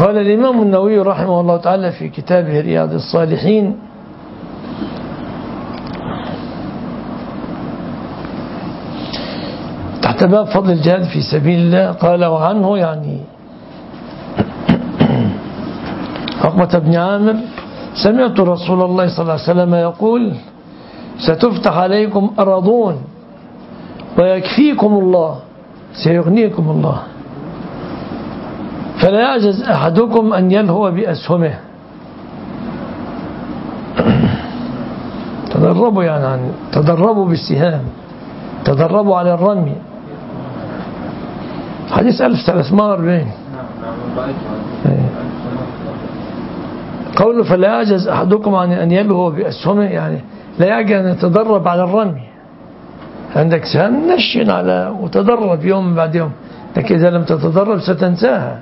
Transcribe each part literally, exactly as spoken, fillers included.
قال الإمام النووي رحمه الله تعالى في كتابه رياض الصالحين: تحت باب فضل الجهاد في سبيل الله، قال: وعنه يعني عقبة بن عامر: سمعت رسول الله صلى الله عليه وسلم يقول: ستفتح عليكم أراضون ويكفيكم الله، سيغنيكم الله، فلا يعجز أحدكم أن يلهو بأسهمه. تدربوا يعني عن تدربوا بالسهام، تدربوا على الرمي. حديث ألف وثلاثمائة وأربعين. قوله فلا يعجز أحدكم عن أن يلهو بأسهمه، يعني لا يعجز أن يتدرب على الرمي. عندك سهام نشن على وتدرب يوم بعد يوم، لكن إذا لم تتدرب ستنساها.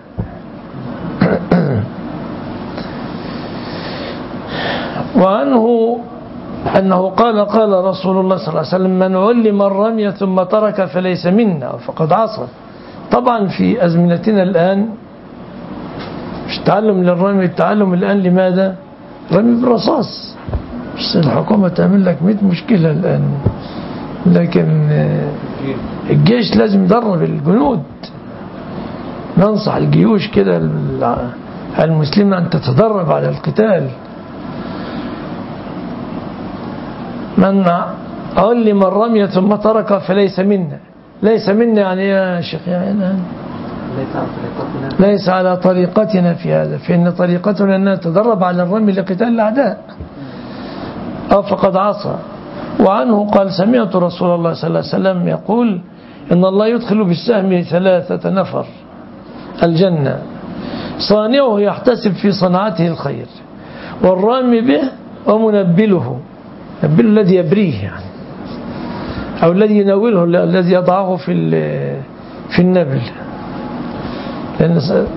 وعنه أنه قال: قال رسول الله صلى الله عليه وسلم: من علم الرمي ثم ترك فليس منا فقد عصى. طبعا في أزمنتنا الآن مش تعلم للرمي، التعلم الآن لماذا؟ رمي بالرصاص. بس الحكومة تعمل لك مئة مشكلة الآن، لكن الجيش لازم يدرب الجنود. ننصح الجيوش كده المسلمين أن تتدرب على القتال. من علم الرمي ثم ترك فليس منا. ليس منا يعني يا شيخ يعني ليس على طريقتنا في هذا، فإن طريقتنا أن نتدرب على الرمي لقتال الأعداء، أو فقد عصى. وعنه قال: سمعت رسول الله صلى الله عليه وسلم يقول: إن الله يدخل بالسهم ثلاثة نفر الجنة، صانعه يحتسب في صنعته الخير، والرامي به، ومنبله. نبله الذي يبريه يعني، أو الذي يناوله، الذي يضعه في في النبل، لأن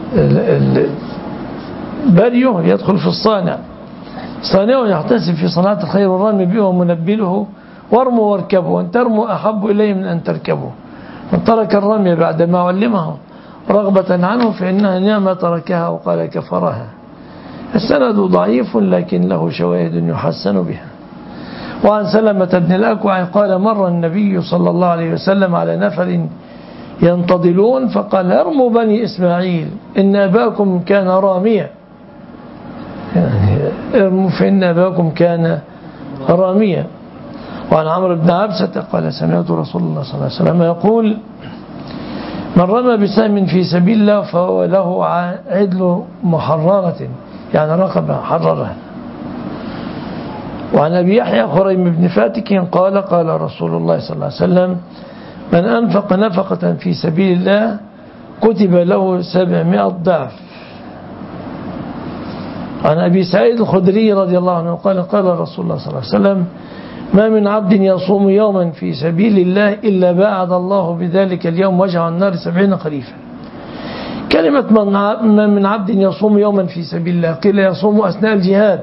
بريه يدخل في الصانع. صانعه يحتسب في صناعة الخير، والرامي به، ومنبله. وارموا واركبوا، وان ترموا أحب إليه من أن تركبوا. من ترك الرمي بعدما علمه رغبة عنه فإنها نعمة تركها، وقال كفرها. السند ضعيف لكن له شواهد يحسن بها. وعن سلمة بن الأكوع قال: مر النبي صلى الله عليه وسلم على نفر ينتضلون فقال: ارموا بني إسماعيل إن أباكم كان راميا، يعني ارموا فإن أباكم كان راميا. وعن عمرو بن عبسة قال: سمعت رسول الله صلى الله عليه وسلم يقول: من رمى بسهم في سبيل الله فهو له عدل محررة، يعني رقبة حررها. وعن أبي يحيى خريم بن فاتك قال: قال رسول الله صلى الله عليه وسلم: من أنفق نفقة في سبيل الله كتب له سبعمائة ضعف. عن أبي سعيد الخدري رضي الله عنه قال: قال رسول الله صلى الله عليه وسلم: ما من عبد يصوم يوما في سبيل الله إلا باعد الله بذلك اليوم وجهه عن النار سبعين خريفا. كلمة ما من عبد يصوم يوما في سبيل الله، قيل يصوم أثناء الجهاد.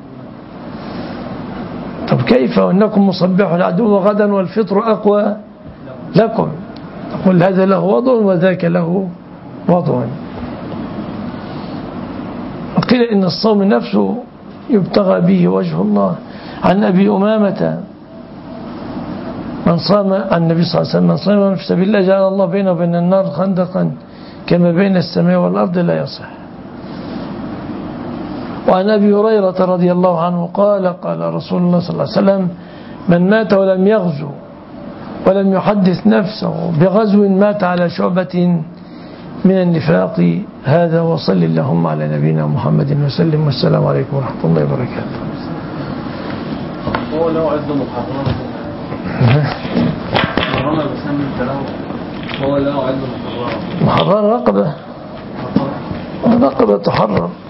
طب كيف وإنكم مصبحوا العدو غدا والفطر أقوى لكم؟ تقول هذا له وضع وذاك له وضع. وقيل إن الصوم نفسه يبتغى به وجه الله. عن أبي أمامة من صام عن النبي صلى الله عليه وسلم: من صام في سبيل الله جعل الله بينه وبين النار خندقا كما بين السماء والأرض لا يصح. وعن أبي هريرة رضي الله عنه قال: قال رسول الله صلى الله عليه وسلم: من مات ولم يغزو ولم يحدث نفسه بغزو مات على شعبة من النفاق. هذا وصل اللهم على نبينا محمد وسلم، والسلام عليكم ورحمة الله وبركاته. هو لو عد محررة محررة بسم له، هو لو عد محررة محررة رقبة رقبة تحرر.